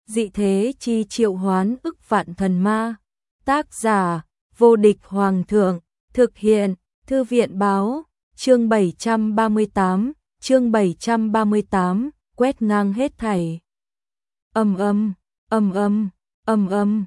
dị thế chi triệu hoán ức vạn thần ma. Tác giả, vô địch hoàng thượng, thực hiện, thư viện báo, chương 738, quét ngang hết thảy. Ầm ầm, ầm ầm, ầm ầm,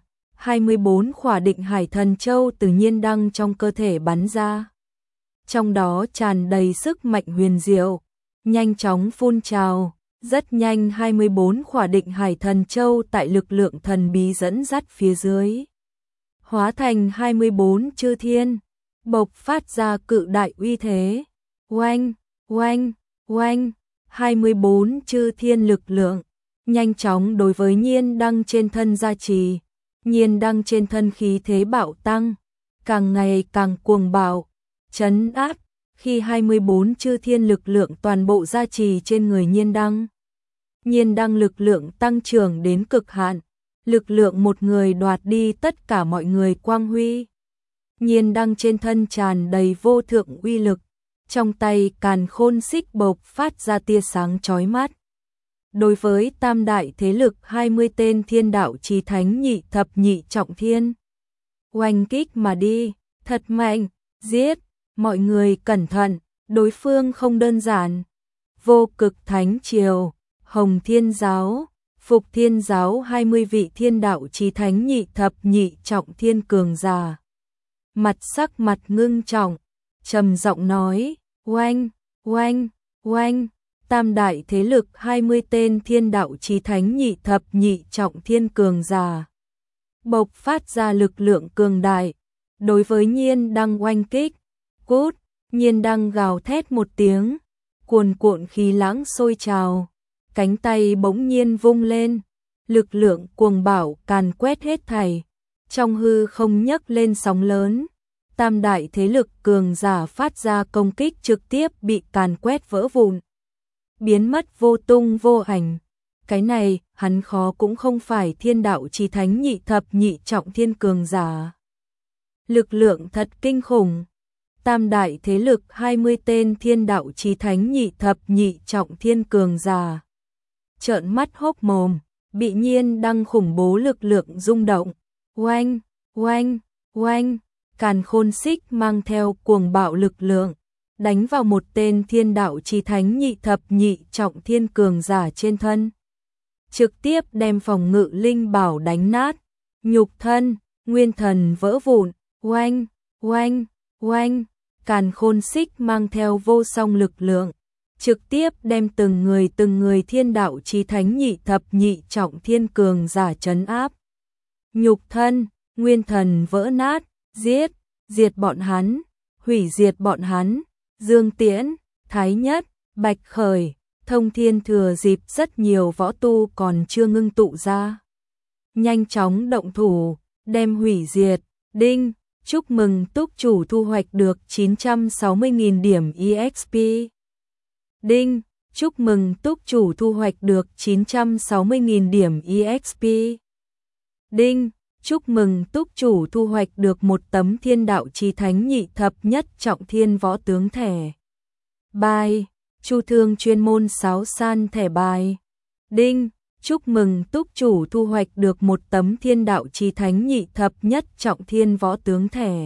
24 khỏa định hải thần châu tự nhiên đăng trong cơ thể bắn ra. Trong đó tràn đầy sức mạnh huyền diệu, nhanh chóng phun trào, rất nhanh 24 khỏa định hải thần châu tại lực lượng thần bí dẫn dắt phía dưới, hóa thành 24 chư thiên, bộc phát ra cự đại uy thế. Oanh, oanh, oanh, 24 chư thiên lực lượng nhanh chóng đối với Nhiên Đăng trên thân gia trì. Nhiên Đăng trên thân khí thế bạo tăng, càng ngày càng cuồng bạo, trấn áp. Khi 24 chư thiên lực lượng toàn bộ gia trì trên người Nhiên Đăng, Nhiên Đăng lực lượng tăng trưởng đến cực hạn, lực lượng một người đoạt đi tất cả mọi người quang huy. Nhiên Đăng trên thân tràn đầy vô thượng uy lực, trong tay càn khôn xích bộc phát ra tia sáng chói mắt. Đối với tam đại thế lực 20 tên thiên đạo chí thánh nhị thập nhị trọng thiên, oanh kích mà đi, thật mạnh, giết, mọi người cẩn thận, đối phương không đơn giản. Vô Cực Thánh Triều, Hồng Thiên Giáo, Phục Thiên Giáo 20 vị thiên đạo chí thánh nhị thập nhị trọng thiên cường giả. Sắc mặt ngưng trọng, trầm giọng nói, oanh, oanh, oanh, tam đại thế lực 20 tên thiên đạo chí thánh nhị thập nhị trọng thiên cường giả, bộc phát ra lực lượng cường đại, đối với Nhiên Đăng oanh kích. Cút, Nhiên Đăng gào thét một tiếng, cuồn cuộn khí lãng sôi trào, cánh tay bỗng nhiên vung lên, lực lượng cuồng bạo càn quét hết thảy, trong hư không nhấc lên sóng lớn. Tam đại thế lực cường giả phát ra công kích trực tiếp bị càn quét vỡ vụn, biến mất vô tung vô ảnh. Cái này, hắn khó cũng không phải thiên đạo chí thánh nhị thập nhị trọng thiên cường giả. Lực lượng thật kinh khủng. Tam đại thế lực 20 tên thiên đạo chí thánh nhị thập nhị trọng thiên cường giả trợn mắt hốc mồm, bị Nhiên Đăng khủng bố lực lượng rung động. Oanh, oanh, oanh, càn khôn xích mang theo cuồng bạo lực lượng, đánh vào một tên thiên đạo chí thánh nhị thập nhị trọng thiên cường giả trên thân, trực tiếp đem phòng ngự linh bảo đánh nát, nhục thân, nguyên thần vỡ vụn. Oanh, oanh, oanh, càn khôn xích mang theo vô song lực lượng, trực tiếp đem từng người thiên đạo chí thánh nhị thập nhị trọng thiên cường giả trấn áp. Nhục thân, nguyên thần vỡ nát, giết, diệt bọn hắn, hủy diệt bọn hắn. Dương Tiễn, Thái Nhất, Bạch Khởi, Thông Thiên thừa dịp rất nhiều võ tu còn chưa ngưng tụ ra, nhanh chóng động thủ, đem hủy diệt. Đinh, chúc mừng túc chủ thu hoạch được 960.000 điểm EXP. Đinh, chúc mừng túc chủ thu hoạch được 960.000 điểm EXP. Đinh, chúc mừng túc chủ thu hoạch được một tấm thiên đạo chí thánh nhị thập nhất trọng thiên võ tướng thẻ bài, Chu Thương chuyên môn sáo san thẻ bài. Đinh, chúc mừng túc chủ thu hoạch được một tấm thiên đạo chí thánh nhị thập nhất trọng thiên võ tướng thẻ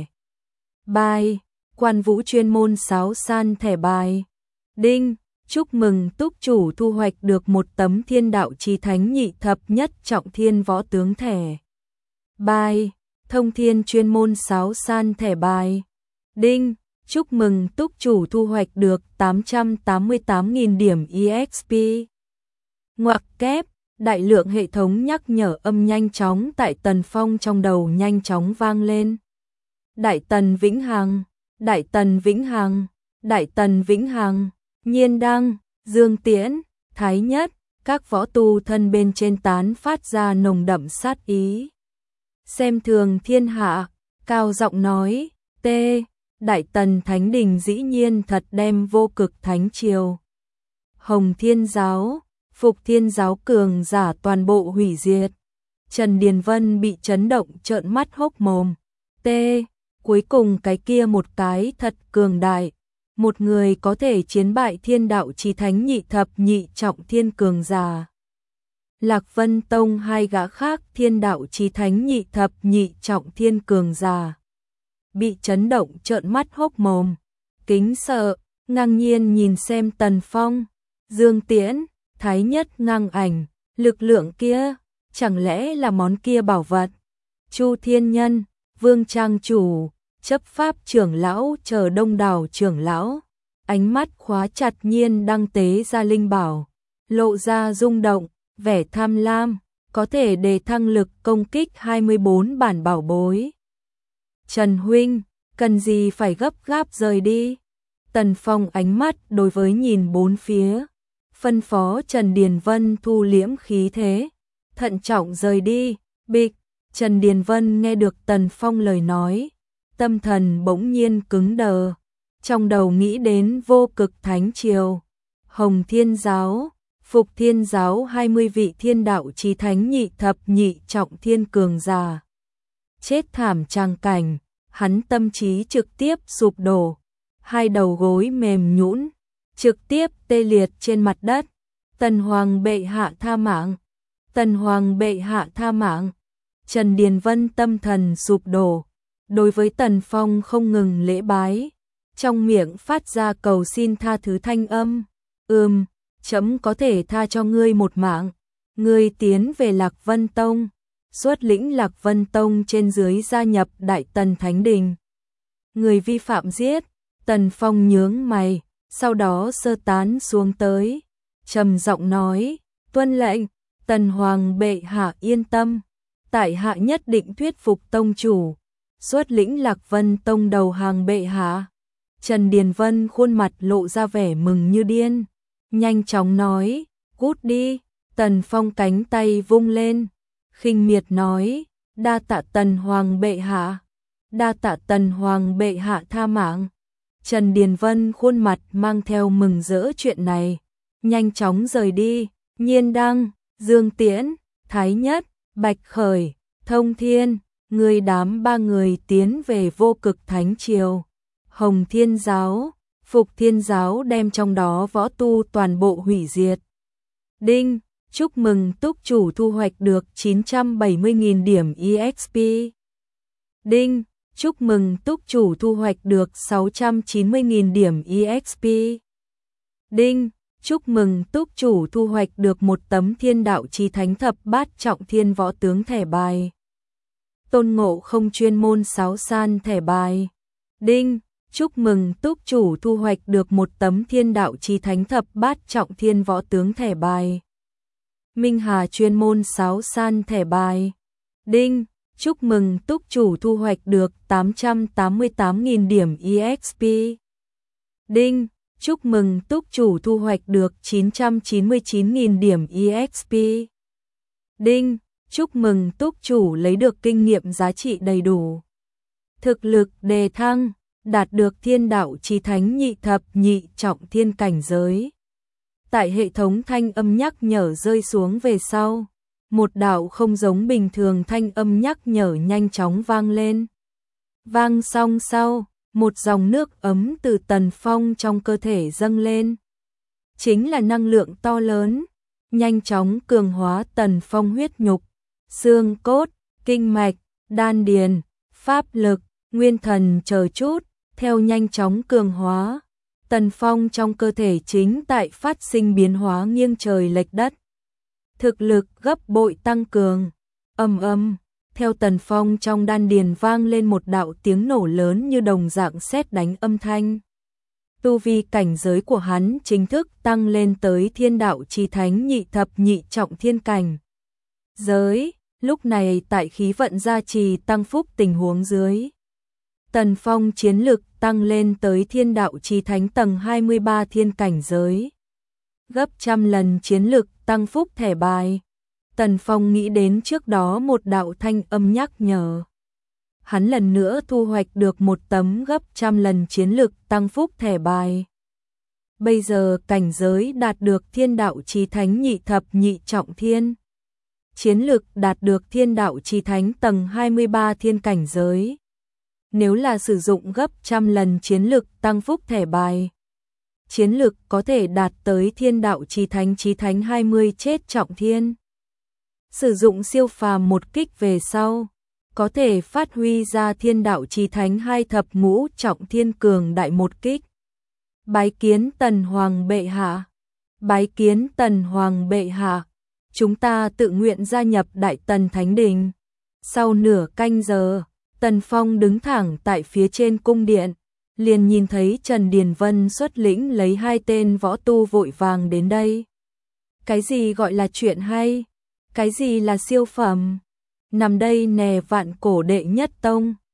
bài, Quan Vũ chuyên môn sáo san thẻ bài. Đinh, chúc mừng túc chủ thu hoạch được một tấm thiên đạo chí thánh nhị thập nhất trọng thiên võ tướng thẻ bài, Thông Thiên chuyên môn sáo san thẻ bài. Đinh, chúc mừng túc chủ thu hoạch được 888.000 điểm EXP. Ngoặc kép, đại lượng hệ thống nhắc nhở âm nhanh chóng tại Tần Phong trong đầu nhanh chóng vang lên. Đại Tần vĩnh hằng, Đại Tần vĩnh hằng, Đại Tần vĩnh hằng. Nhiên Đăng, Dương Tiễn, Thái Nhất, các võ tu thân bên trên tán phát ra nồng đậm sát ý. Xem thường thiên hạ, cao giọng nói, Đại Tần Thánh Đình dĩ nhiên thật đem Vô Cực Thánh Triều, Hồng Thiên Giáo, Phục Thiên Giáo cường giả toàn bộ hủy diệt. Trần Điền Vân bị chấn động trợn mắt hốc mồm. Cuối cùng cái kia một cái thật cường đại, một người có thể chiến bại thiên đạo chí thánh nhị thập nhị trọng thiên cường giả. Lạc Vân Tông hai gã khác thiên đạo chí thánh nhị thập nhị trọng thiên cường giả. Bị chấn động trợn mắt hốc mồm, kính sợ, ngang nhiên nhìn xem Tần Phong, Dương Tiễn, Thái Nhất ngang ảnh, lực lượng kia, chẳng lẽ là món kia bảo vật? Chu Thiên Nhân, Vương Trang Chủ, chấp pháp trưởng lão chờ đông đảo trưởng lão, ánh mắt khóa chặt Nhiên Đăng tế ra linh bảo, lộ ra rung động, vẻ tham lam, có thể đề thăng lực công kích 24 bản bảo bối. Trần huynh, cần gì phải gấp gáp rời đi? Tần Phong ánh mắt đối với nhìn bốn phía, phân phó Trần Điền Vân thu liễm khí thế, thận trọng rời đi. Bịch, Trần Điền Vân nghe được Tần Phong lời nói, tâm thần bỗng nhiên cứng đờ, trong đầu nghĩ đến Vô Cực Thánh Triều, Hồng Thiên Giáo, Phục Thiên Giáo 20 vị thiên đạo chí thánh nhị thập nhị trọng thiên cường giả. Chết thảm tràng cảnh, hắn tâm trí trực tiếp sụp đổ, hai đầu gối mềm nhũn, trực tiếp tê liệt trên mặt đất. Tần Hoàng bệ hạ tha mạng, Tần Hoàng bệ hạ tha mạng. Trần Điền Vân tâm thần sụp đổ, đối với Tần Phong không ngừng lễ bái, trong miệng phát ra cầu xin tha thứ thanh âm. Chấm có thể tha cho ngươi một mạng, ngươi tiến về Lạc Vân Tông, xuất lĩnh Lạc Vân Tông trên dưới gia nhập Đại Tần Thánh Đình. Người vi phạm giết. Tần Phong nhướng mày, sau đó sơ tán xuống tới, trầm giọng nói, tuân lệnh. Tần Hoàng bệ hạ yên tâm, tại hạ nhất định thuyết phục tông chủ, xuất lĩnh Lạc Vân Tông đầu hàng bệ hạ. Trần Điền Vân khuôn mặt lộ ra vẻ mừng như điên, nhanh chóng nói, cút đi. Tần Phong cánh tay vung lên, khinh miệt nói, đa tạ Tần Hoàng bệ hạ, đa tạ Tần Hoàng bệ hạ tha mạng. Trần Điền Vân khuôn mặt mang theo mừng rỡ chuyện này, nhanh chóng rời đi. Nhiên Đăng, Dương Tiễn, Thái Nhất, Bạch Khởi, Thông Thiên, người đám ba người tiến về Vô Cực Thánh Triều, Hồng Thiên Giáo, Phục Thiên Giáo đem trong đó võ tu toàn bộ hủy diệt. Đinh, chúc mừng túc chủ thu hoạch được 970.000 điểm EXP. Đinh, chúc mừng túc chủ thu hoạch được 690.000 điểm EXP. Đinh, chúc mừng túc chủ thu hoạch được một tấm thiên đạo chí thánh thập bát trọng thiên võ tướng thẻ bài. Tôn Ngộ Không chuyên môn sáo san thẻ bài. Đinh, chúc mừng túc chủ thu hoạch được một tấm thiên đạo chí thánh thập bát trọng thiên võ tướng thẻ bài. Minh Hà chuyên môn sáo san thẻ bài. Đinh, chúc mừng túc chủ thu hoạch được 888.000 điểm EXP. Đinh, chúc mừng túc chủ thu hoạch được 999.000 điểm EXP. Đinh, chúc mừng túc chủ lấy được kinh nghiệm giá trị đầy đủ. Thực lực đề thăng, đạt được thiên đạo chí thánh nhị thập nhị trọng thiên cảnh giới. Tại hệ thống thanh âm nhắc nhở rơi xuống về sau, một đạo không giống bình thường thanh âm nhắc nhở nhanh chóng vang lên. Vang xong sau, một dòng nước ấm từ Tần Phong trong cơ thể dâng lên. Chính là năng lượng to lớn, nhanh chóng cường hóa Tần Phong huyết nhục, xương cốt, kinh mạch, đan điền, pháp lực, nguyên thần chờ chút, theo nhanh chóng cường hóa. Tần Phong trong cơ thể chính tại phát sinh biến hóa nghiêng trời lệch đất. Thực lực gấp bội tăng cường. Theo Tần Phong trong đan điền vang lên một đạo tiếng nổ lớn như đồng dạng sét đánh âm thanh. Tu vi cảnh giới của hắn chính thức tăng lên tới thiên đạo chí thánh nhị thập nhị trọng thiên cảnh giới. Lúc này tại khí vận gia trì tăng phúc tình huống dưới, Tần Phong chiến lực tăng lên tới thiên đạo chí thánh tầng 23 thiên cảnh giới, gấp trăm lần chiến lực tăng phúc thẻ bài. Tần Phong nghĩ đến trước đó một đạo thanh âm nhắc nhở. Hắn lần nữa thu hoạch được một tấm gấp trăm lần chiến lực tăng phúc thẻ bài. Bây giờ cảnh giới đạt được thiên đạo chí thánh nhị thập nhị trọng thiên. Chiến lực đạt được thiên đạo chí thánh tầng 23 thiên cảnh giới. Nếu là sử dụng gấp trăm lần chiến lực tăng phúc thẻ bài, chiến lực có thể đạt tới thiên đạo chí thánh 20 chết trọng thiên. Sử dụng siêu phàm một kích về sau, có thể phát huy ra thiên đạo chí thánh 2 thập ngũ trọng thiên cường đại một kích. Bái kiến Tần Hoàng bệ hạ. Bái kiến Tần Hoàng bệ hạ. Chúng ta tự nguyện gia nhập Đại Tần Thánh Đình. Sau nửa canh giờ, Tần Phong đứng thẳng tại phía trên cung điện, liền nhìn thấy Trần Điền Vân xuất lĩnh lấy 2 tên võ tu vội vàng đến đây. Cái gì gọi là chuyện hay? Cái gì là siêu phẩm? Nằm đây nè Vạn Cổ đệ nhất tông.